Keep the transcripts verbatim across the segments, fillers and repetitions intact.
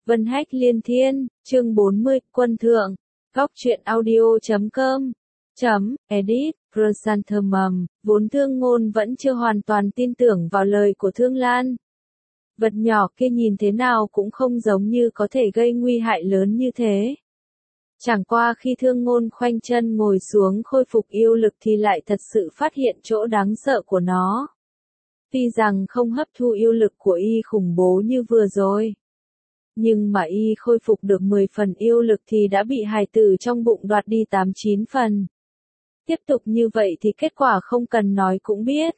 Vân Hách Liên Thiên, chương bốn mươi, Quân Thượng, Góc truyện audio chấm com, chấm, edit, Chrysanthemum, vốn Thương Ngôn vẫn chưa hoàn toàn tin tưởng vào lời của Thương Lan. Vật nhỏ kia nhìn thế nào cũng không giống như có thể gây nguy hại lớn như thế. Chẳng qua khi Thương Ngôn khoanh chân ngồi xuống khôi phục yêu lực thì lại thật sự phát hiện chỗ đáng sợ của nó. Tuy rằng không hấp thu yêu lực của y khủng bố như vừa rồi, nhưng mà y khôi phục được mười phần yêu lực thì đã bị hài tử trong bụng đoạt đi tám chín phần. Tiếp tục như vậy thì kết quả không cần nói cũng biết.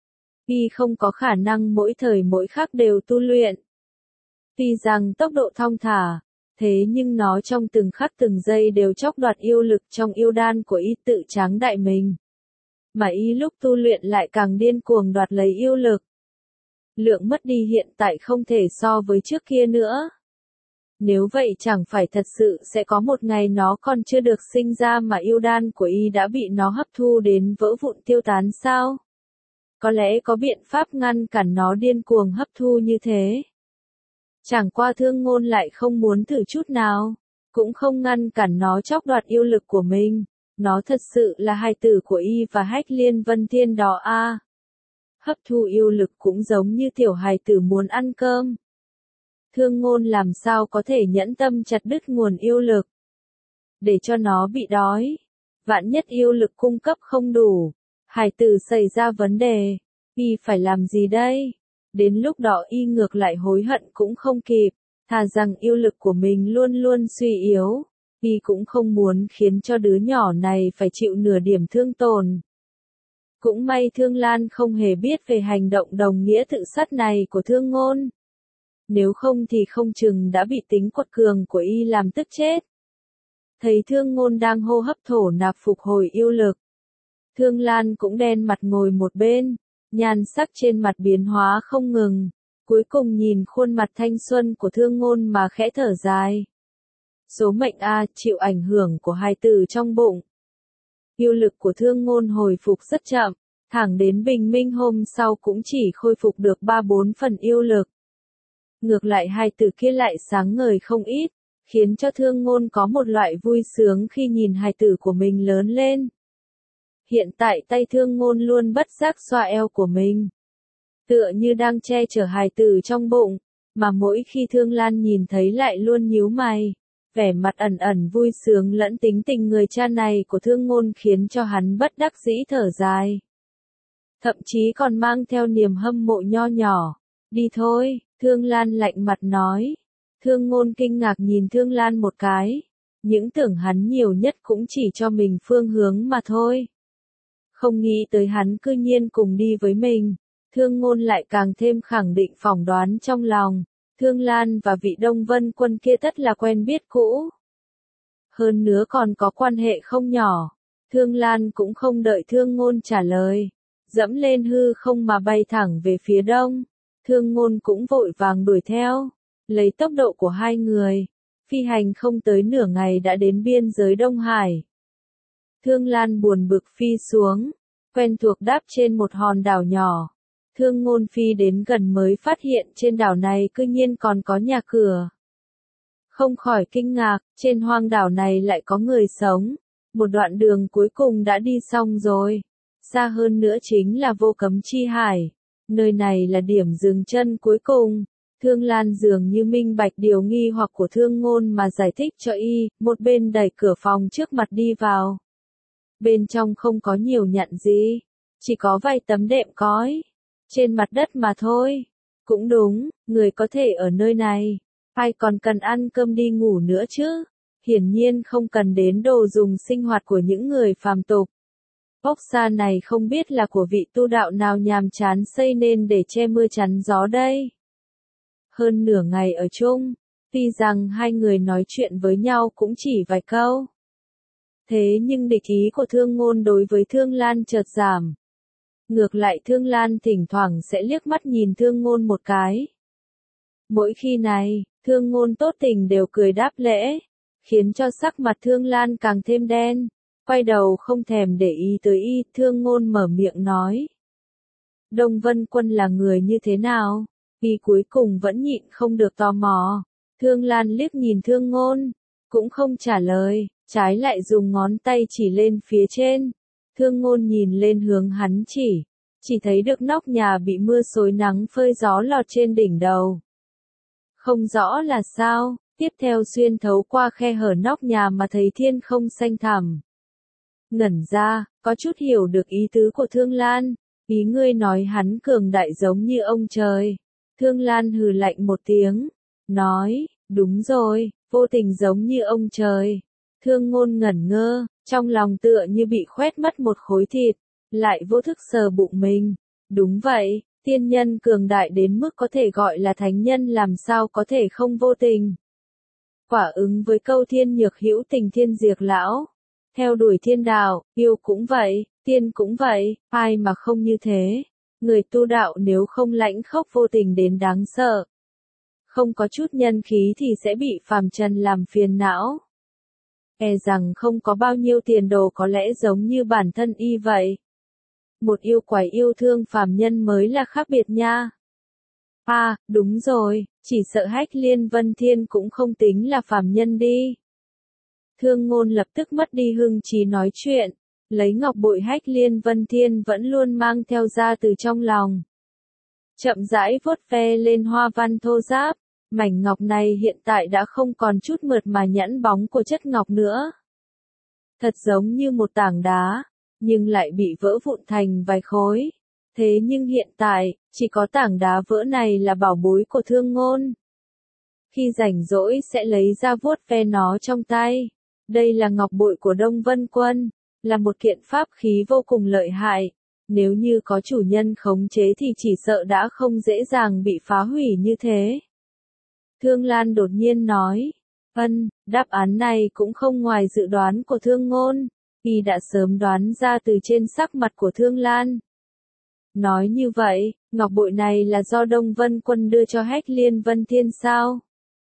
Y không có khả năng mỗi thời mỗi khắc đều tu luyện. Tuy rằng tốc độ thong thả, thế nhưng nó trong từng khắc từng giây đều chóc đoạt yêu lực trong yêu đan của y tự tráng đại mình. Mà y lúc tu luyện lại càng điên cuồng đoạt lấy yêu lực. Lượng mất đi hiện tại không thể so với trước kia nữa. Nếu vậy chẳng phải thật sự sẽ có một ngày nó còn chưa được sinh ra mà yêu đan của y đã bị nó hấp thu đến vỡ vụn tiêu tán sao? Có lẽ có biện pháp ngăn cản nó điên cuồng hấp thu như thế. Chẳng qua Thương Ngôn lại không muốn thử chút nào, cũng không ngăn cản nó chóc đoạt yêu lực của mình. Nó thật sự là hài tử của y và Hách Liên Vân Thiên đó a. À. Hấp thu yêu lực cũng giống như tiểu hài tử muốn ăn cơm. Thương Ngôn làm sao có thể nhẫn tâm chặt đứt nguồn yêu lực, để cho nó bị đói. Vạn nhất yêu lực cung cấp không đủ, hài tử xảy ra vấn đề, y phải làm gì đây? Đến lúc đó y ngược lại hối hận cũng không kịp, thà rằng yêu lực của mình luôn luôn suy yếu, y cũng không muốn khiến cho đứa nhỏ này phải chịu nửa điểm thương tổn. Cũng may Thương Lan không hề biết về hành động đồng nghĩa tự sát này của Thương Ngôn. Nếu không thì không chừng đã bị tính quật cường của y làm tức chết. Thấy Thương Ngôn đang hô hấp thổ nạp phục hồi yêu lực, Thương Lan cũng đen mặt ngồi một bên, nhan sắc trên mặt biến hóa không ngừng, cuối cùng nhìn khuôn mặt thanh xuân của Thương Ngôn mà khẽ thở dài. Số mệnh a, chịu ảnh hưởng của hài tử trong bụng. Yêu lực của Thương Ngôn hồi phục rất chậm, thẳng đến bình minh hôm sau cũng chỉ khôi phục được ba bốn phần yêu lực. Ngược lại hài tử kia lại sáng ngời không ít, khiến cho Thương Ngôn có một loại vui sướng khi nhìn hài tử của mình lớn lên. Hiện tại tay Thương Ngôn luôn bất giác xoa eo của mình, tựa như đang che chở hài tử trong bụng, mà mỗi khi Thương Lan nhìn thấy lại luôn nhíu mày. Vẻ mặt ẩn ẩn vui sướng lẫn tính tình người cha này của Thương Ngôn khiến cho hắn bất đắc dĩ thở dài. Thậm chí còn mang theo niềm hâm mộ nho nhỏ. Đi thôi, Thương Lan lạnh mặt nói. Thương Ngôn kinh ngạc nhìn Thương Lan một cái. Những tưởng hắn nhiều nhất cũng chỉ cho mình phương hướng mà thôi. Không nghĩ tới hắn cư nhiên cùng đi với mình. Thương Ngôn lại càng thêm khẳng định phỏng đoán trong lòng. Thương Lan và vị Đông Vân Quân kia tất là quen biết cũ. Hơn nữa còn có quan hệ không nhỏ. Thương Lan cũng không đợi Thương Ngôn trả lời, dẫm lên hư không mà bay thẳng về phía đông. Thương Ngôn cũng vội vàng đuổi theo, lấy tốc độ của hai người, phi hành không tới nửa ngày đã đến biên giới Đông Hải. Thương Lan buồn bực phi xuống, quen thuộc đáp trên một hòn đảo nhỏ. Thương Ngôn phi đến gần mới phát hiện trên đảo này cư nhiên còn có nhà cửa. Không khỏi kinh ngạc, trên hoang đảo này lại có người sống. Một đoạn đường cuối cùng đã đi xong rồi. Xa hơn nữa chính là Vô Cấm Chi Hải. Nơi này là điểm dừng chân cuối cùng. Thương Lan dường như minh bạch điều nghi hoặc của Thương Ngôn mà giải thích cho y, một bên đẩy cửa phòng trước mặt đi vào. Bên trong không có nhiều nhặn gì, chỉ có vài tấm đệm cói trên mặt đất mà thôi. Cũng đúng, người có thể ở nơi này, ai còn cần ăn cơm đi ngủ nữa chứ? Hiển nhiên không cần đến đồ dùng sinh hoạt của những người phàm tục. Ốc xa này không biết là của vị tu đạo nào nhàm chán xây nên để che mưa chắn gió đây. Hơn nửa ngày ở chung, tuy rằng hai người nói chuyện với nhau cũng chỉ vài câu. Thế nhưng địch ý của Thương Ngôn đối với Thương Lan chợt giảm. Ngược lại Thương Lan thỉnh thoảng sẽ liếc mắt nhìn Thương Ngôn một cái. Mỗi khi này, Thương Ngôn tốt tình đều cười đáp lễ, khiến cho sắc mặt Thương Lan càng thêm đen. Quay đầu không thèm để ý tới y, Thương Ngôn mở miệng nói. Đông Vân Quân là người như thế nào? Y cuối cùng vẫn nhịn không được tò mò. Thương Lan liếc nhìn Thương Ngôn, cũng không trả lời, trái lại dùng ngón tay chỉ lên phía trên. Thương Ngôn nhìn lên hướng hắn chỉ, chỉ thấy được nóc nhà bị mưa xối nắng phơi gió lọt trên đỉnh đầu. Không rõ là sao, tiếp theo xuyên thấu qua khe hở nóc nhà mà thấy thiên không xanh thẳm. Ngẩn ra, có chút hiểu được ý tứ của Thương Lan, ý ngươi nói hắn cường đại giống như ông trời. Thương Lan hừ lạnh một tiếng, nói, đúng rồi, vô tình giống như ông trời. Thương Ngôn ngẩn ngơ, trong lòng tựa như bị khoét mất một khối thịt, lại vô thức sờ bụng mình. Đúng vậy, tiên nhân cường đại đến mức có thể gọi là thánh nhân làm sao có thể không vô tình. Quả ứng với câu thiên nhược hữu tình thiên diệt lão. Theo đuổi thiên đạo, yêu cũng vậy, tiên cũng vậy, ai mà không như thế. Người tu đạo nếu không lãnh khốc vô tình đến đáng sợ, không có chút nhân khí thì sẽ bị phàm trần làm phiền não. E rằng không có bao nhiêu tiền đồ có lẽ giống như bản thân y vậy. Một yêu quái yêu thương phàm nhân mới là khác biệt nha. À, đúng rồi, chỉ sợ Hách Liên Vân Thiên cũng không tính là phàm nhân đi. Thương Ngôn lập tức mất đi hưng trí nói chuyện, lấy ngọc bội Hách Liên Vân Thiên vẫn luôn mang theo ra từ trong lòng. Chậm rãi vuốt ve lên hoa văn thô ráp, mảnh ngọc này hiện tại đã không còn chút mượt mà nhẵn bóng của chất ngọc nữa. Thật giống như một tảng đá, nhưng lại bị vỡ vụn thành vài khối. Thế nhưng hiện tại, chỉ có tảng đá vỡ này là bảo bối của Thương Ngôn. Khi rảnh rỗi sẽ lấy ra vuốt ve nó trong tay. Đây là ngọc bội của Đông Vân Quân, là một kiện pháp khí vô cùng lợi hại. Nếu như có chủ nhân khống chế thì chỉ sợ đã không dễ dàng bị phá hủy như thế. Thương Lan đột nhiên nói, ân, đáp án này cũng không ngoài dự đoán của Thương Ngôn, y đã sớm đoán ra từ trên sắc mặt của Thương Lan. Nói như vậy, ngọc bội này là do Đông Vân Quân đưa cho Hách Liên Vân Thiên sao?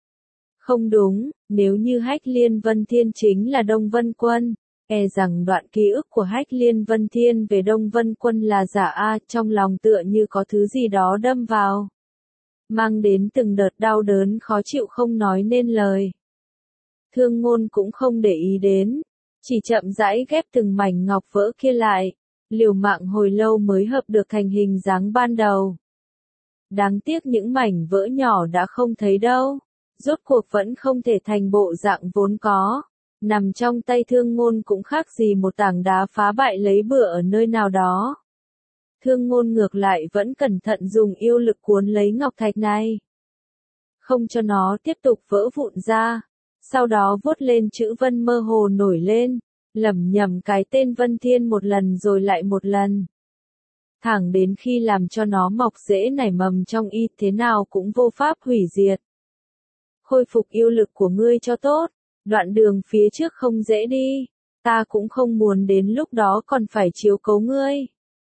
Không đúng, nếu như Hách Liên Vân Thiên chính là Đông Vân Quân, e rằng đoạn ký ức của Hách Liên Vân Thiên về Đông Vân Quân là giả a, trong lòng tựa như có thứ gì đó đâm vào. Mang đến từng đợt đau đớn khó chịu không nói nên lời. Thương Ngôn cũng không để ý đến, chỉ chậm rãi ghép từng mảnh ngọc vỡ kia lại, liều mạng hồi lâu mới hợp được thành hình dáng ban đầu. Đáng tiếc những mảnh vỡ nhỏ đã không thấy đâu, rốt cuộc vẫn không thể thành bộ dạng vốn có. Nằm trong tay Thương Ngôn cũng khác gì một tảng đá phá bại lấy bừa ở nơi nào đó. Thương Ngôn ngược lại vẫn cẩn thận dùng yêu lực cuốn lấy ngọc thạch này, không cho nó tiếp tục vỡ vụn ra. Sau đó vuốt lên chữ Vân mơ hồ nổi lên, lẩm nhẩm cái tên Vân Thiên một lần rồi lại một lần. Thẳng đến khi làm cho nó mọc rễ nảy mầm trong y thế nào cũng vô pháp hủy diệt. Khôi phục yêu lực của ngươi cho tốt, đoạn đường phía trước không dễ đi, ta cũng không muốn đến lúc đó còn phải chiếu cố ngươi.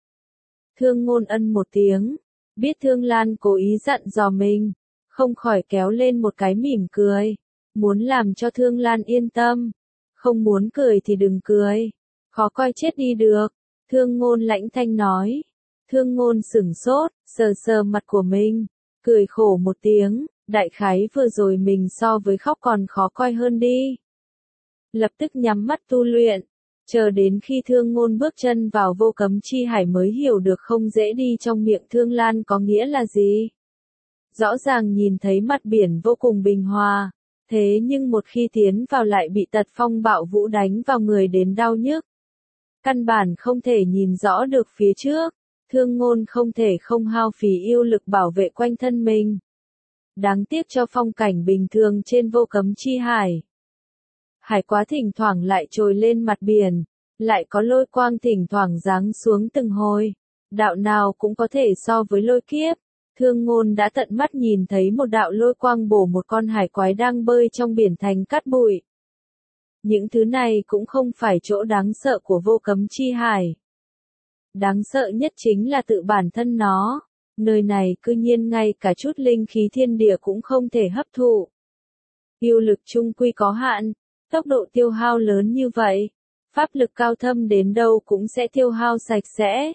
Thương Ngôn ân một tiếng, biết Thương Lan cố ý dặn dò mình, không khỏi kéo lên một cái mỉm cười, muốn làm cho Thương Lan yên tâm, không muốn cười thì đừng cười, khó coi chết đi được. Thương Ngôn lãnh thanh nói. Thương Ngôn sửng sốt, sờ sờ mặt của mình, cười khổ một tiếng, đại khái vừa rồi mình so với khóc còn khó coi hơn đi. Lập tức nhắm mắt tu luyện, chờ đến khi Thương Ngôn bước chân vào vô cấm chi hải mới hiểu được không dễ đi trong miệng Thương Lan có nghĩa là gì. Rõ ràng nhìn thấy mặt biển vô cùng bình hòa, thế nhưng một khi tiến vào lại bị tật phong bạo vũ đánh vào người đến đau nhức. Căn bản không thể nhìn rõ được phía trước, Thương Ngôn không thể không hao phí yêu lực bảo vệ quanh thân mình. Đáng tiếc cho phong cảnh bình thường trên vô cấm chi hải. Hải quá thỉnh thoảng lại trồi lên mặt biển, lại có lôi quang thỉnh thoảng giáng xuống từng hồi. Đạo nào cũng có thể so với lôi kiếp. Thương Ngôn đã tận mắt nhìn thấy một đạo lôi quang bổ một con hải quái đang bơi trong biển thành cát bụi. Những thứ này cũng không phải chỗ đáng sợ của vô cấm chi hải. Đáng sợ nhất chính là tự bản thân nó. Nơi này cư nhiên ngay cả chút linh khí thiên địa cũng không thể hấp thụ. Yêu lực chung quy có hạn, tốc độ tiêu hao lớn như vậy, pháp lực cao thâm đến đâu cũng sẽ tiêu hao sạch sẽ.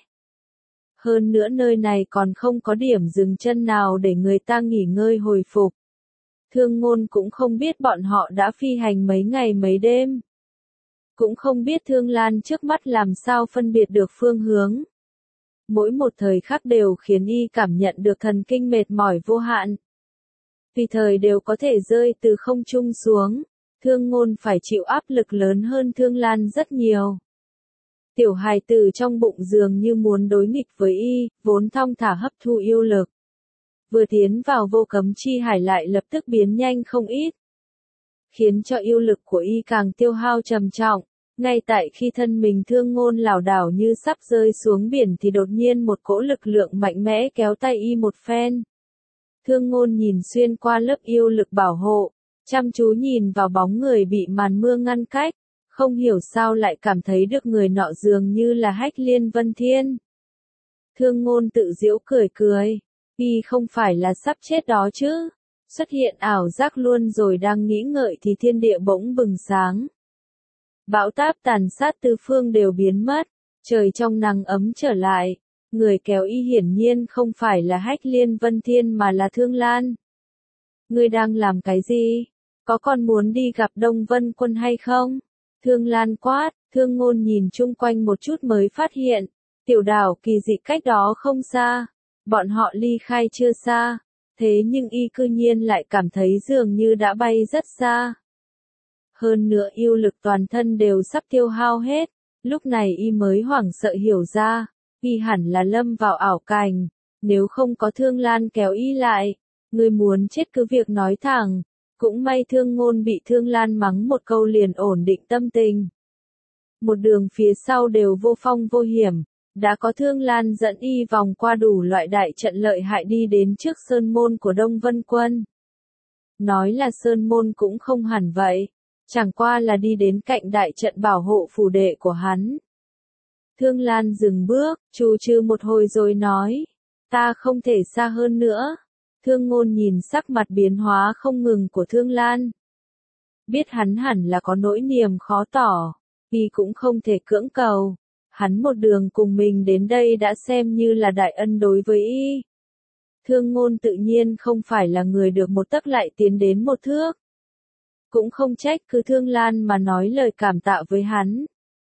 Hơn nữa nơi này còn không có điểm dừng chân nào để người ta nghỉ ngơi hồi phục. Thương Ngôn cũng không biết bọn họ đã phi hành mấy ngày mấy đêm. Cũng không biết Thương Lan trước mắt làm sao phân biệt được phương hướng. Mỗi một thời khắc đều khiến y cảm nhận được thần kinh mệt mỏi vô hạn. Tùy thời đều có thể rơi từ không trung xuống. Thương Ngôn phải chịu áp lực lớn hơn Thương Lan rất nhiều. Tiểu hài tử trong bụng dường như muốn đối nghịch với y, vốn thong thả hấp thu yêu lực. Vừa tiến vào vô cấm chi hải lại lập tức biến nhanh không ít. Khiến cho yêu lực của y càng tiêu hao trầm trọng. Ngay tại khi thân mình Thương Ngôn lảo đảo như sắp rơi xuống biển thì đột nhiên một cỗ lực lượng mạnh mẽ kéo tay y một phen. Thương Ngôn nhìn xuyên qua lớp yêu lực bảo hộ, chăm chú nhìn vào bóng người bị màn mưa ngăn cách, không hiểu sao lại cảm thấy được người nọ dường như là Hách Liên Vân Thiên. Thương Ngôn tự giễu cười cười, y không phải là sắp chết đó chứ. Xuất hiện ảo giác luôn rồi đang nghĩ ngợi thì thiên địa bỗng bừng sáng. Bão táp tàn sát tứ phương đều biến mất, trời trong nắng ấm trở lại, người kéo y hiển nhiên không phải là Hách Liên Vân Thiên mà là Thương Lan. Ngươi đang làm cái gì? Có còn muốn đi gặp Đông Vân Quân hay không? Thương Lan quát, Thương Ngôn nhìn chung quanh một chút mới phát hiện, tiểu đảo kỳ dị cách đó không xa, bọn họ ly khai chưa xa, thế nhưng y cư nhiên lại cảm thấy dường như đã bay rất xa. Hơn nữa yêu lực toàn thân đều sắp tiêu hao hết, lúc này y mới hoảng sợ hiểu ra, y hẳn là lâm vào ảo cảnh, nếu không có Thương Lan kéo y lại, người muốn chết cứ việc nói thẳng, cũng may Thương Ngôn bị Thương Lan mắng một câu liền ổn định tâm tình. Một đường phía sau đều vô phong vô hiểm, đã có Thương Lan dẫn y vòng qua đủ loại đại trận lợi hại đi đến trước sơn môn của Đông Vân Quân. Nói là sơn môn cũng không hẳn vậy. Chẳng qua là đi đến cạnh đại trận bảo hộ phủ đệ của hắn. Thương Lan dừng bước, trù trừ một hồi rồi nói, ta không thể xa hơn nữa. Thương Ngôn nhìn sắc mặt biến hóa không ngừng của Thương Lan. Biết hắn hẳn là có nỗi niềm khó tỏ, vì cũng không thể cưỡng cầu. Hắn một đường cùng mình đến đây đã xem như là đại ân đối với y. Thương Ngôn tự nhiên không phải là người được một tấc lại tiến đến một thước. Cũng không trách cứ Thương Lan mà nói lời cảm tạ với hắn.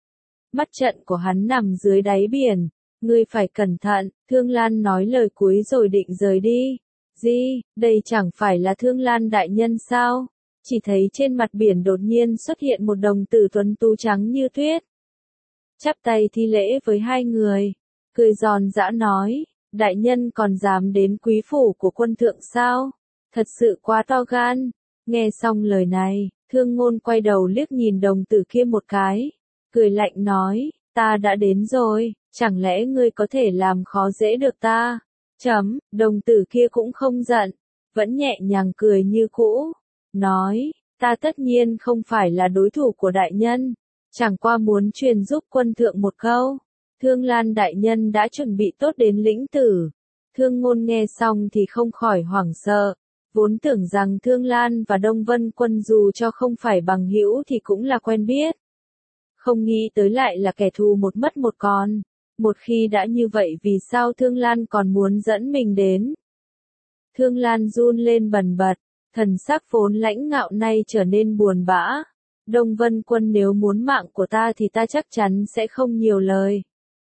Mắt trận của hắn nằm dưới đáy biển, ngươi phải cẩn thận, Thương Lan nói lời cuối rồi định rời đi. Gì, đây chẳng phải là Thương Lan đại nhân sao? Chỉ thấy trên mặt biển đột nhiên xuất hiện một đồng tử tuấn tú trắng như tuyết. Chắp tay thi lễ với hai người, cười giòn giã nói, đại nhân còn dám đến quý phủ của quân thượng sao? Thật sự quá to gan. Nghe xong lời này, Thương Ngôn quay đầu liếc nhìn đồng tử kia một cái, cười lạnh nói, ta đã đến rồi, chẳng lẽ ngươi có thể làm khó dễ được ta? Chấm, đồng tử kia cũng không giận, vẫn nhẹ nhàng cười như cũ, nói, ta tất nhiên không phải là đối thủ của đại nhân, chẳng qua muốn truyền giúp quân thượng một câu. Thương Lan đại nhân đã chuẩn bị tốt đến lĩnh tử. Thương Ngôn nghe xong thì không khỏi hoảng sợ. Vốn tưởng rằng Thương Lan và Đông Vân Quân dù cho không phải bằng hữu thì cũng là quen biết. Không nghĩ tới lại là kẻ thù một mất một còn. Một khi đã như vậy vì sao Thương Lan còn muốn dẫn mình đến? Thương Lan run lên bần bật, thần sắc vốn lãnh ngạo nay trở nên buồn bã. Đông Vân Quân nếu muốn mạng của ta thì ta chắc chắn sẽ không nhiều lời.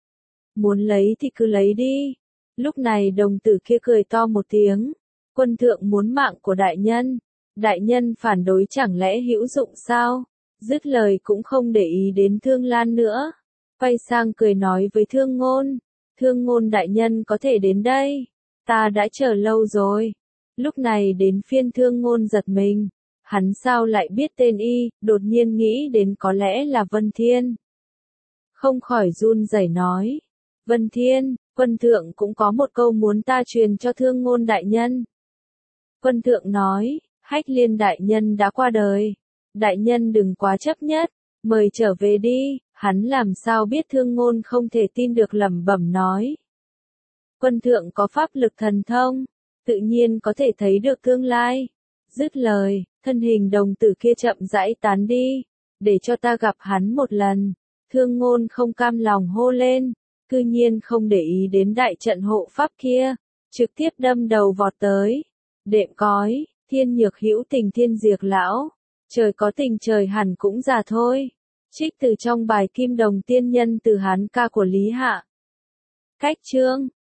Muốn lấy thì cứ lấy đi. Lúc này đồng tử kia cười to một tiếng. Quân thượng muốn mạng của đại nhân. Đại nhân phản đối chẳng lẽ hữu dụng sao? Dứt lời cũng không để ý đến Thương Lan nữa. Quay sang cười nói với Thương Ngôn. Thương Ngôn đại nhân có thể đến đây. Ta đã chờ lâu rồi. Lúc này đến phiên Thương Ngôn giật mình. Hắn sao lại biết tên y, đột nhiên nghĩ đến có lẽ là Vân Thiên. Không khỏi run rẩy nói. Vân Thiên, quân thượng cũng có một câu muốn ta truyền cho Thương Ngôn đại nhân. Quân thượng nói, Hách Liên đại nhân đã qua đời. Đại nhân đừng quá chấp nhất, mời trở về đi. Hắn làm sao biết Thương Ngôn không thể tin được lẩm bẩm nói. Quân thượng có pháp lực thần thông, tự nhiên có thể thấy được tương lai. Dứt lời, thân hình đồng tử kia chậm rãi tán đi, để cho ta gặp hắn một lần. Thương Ngôn không cam lòng hô lên, cư nhiên không để ý đến đại trận hộ pháp kia, trực tiếp đâm đầu vọt tới. Đệm cói, Thiên nhược hữu tình thiên diệt lão. Trời có tình trời hẳn cũng già thôi. Trích từ trong bài Kim Đồng Tiên Nhân từ Hán ca của Lý Hạ. Cách chương